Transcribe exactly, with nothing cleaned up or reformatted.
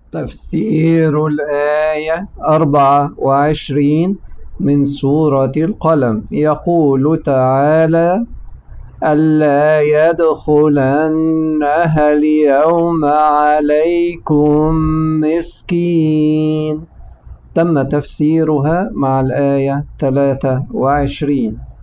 تفسير الآية أربعة وعشرين من سورة القلم. يقول تعالى: ألا يدخلنها اليوم عليكم مسكين. تم تفسيرها مع الآية ثلاثة وعشرين.